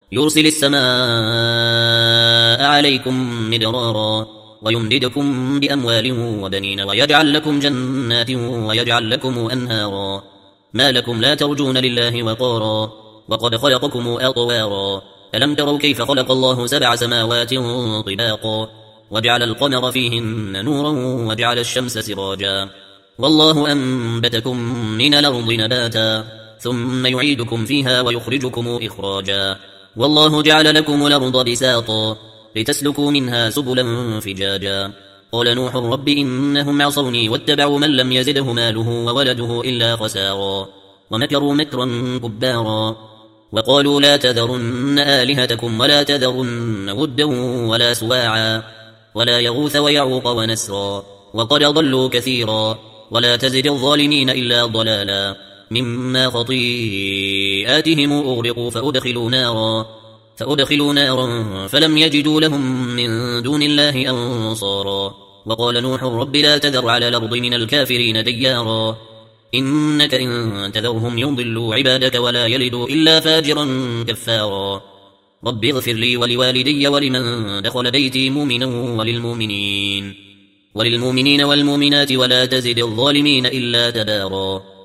يرسل السماء عليكم مدرارا ويمددكم بأموال وبنين ويجعل لكم جنات ويجعل لكم أنهارا ما لكم لا ترجون لله وقارا وقد خلقكم أطوارا ألم تروا كيف خلق الله 7 سماوات طباقا وجعل القمر فيهن نورا وجعل الشمس سراجا والله أنبتكم من الأرض نباتا ثم يعيدكم فيها ويخرجكم إخراجا والله جعل لكم الأرض بساطا لتسلكوا منها سبلا فجاجا قال نوح رب إنهم عصوني واتبعوا من لم يزده ماله وولده إلا خسارا ومكروا مكرا كبارا وقالوا لا تذرن آلهتكم ولا تذرن ودا ولا سواعا ولا يغوث ويعوق ونسرا وقد ضلوا كثيرا ولا تزد الظالمين إلا ضلالا مما خطيئاتهم أغرقوا فأدخلوا نارا فلم يجدوا لهم من دون الله أنصارا وقال نوح رب لا تذر على الأرض من الكافرين ديارا إنك إن تذرهم يضلوا عبادك ولا يلدوا إلا فاجرا كفارا رب اغفر لي ولوالدي ولمن دخل بيتي مؤمنا وللمؤمنين والمؤمنات ولا تزد الظالمين إلا تبارا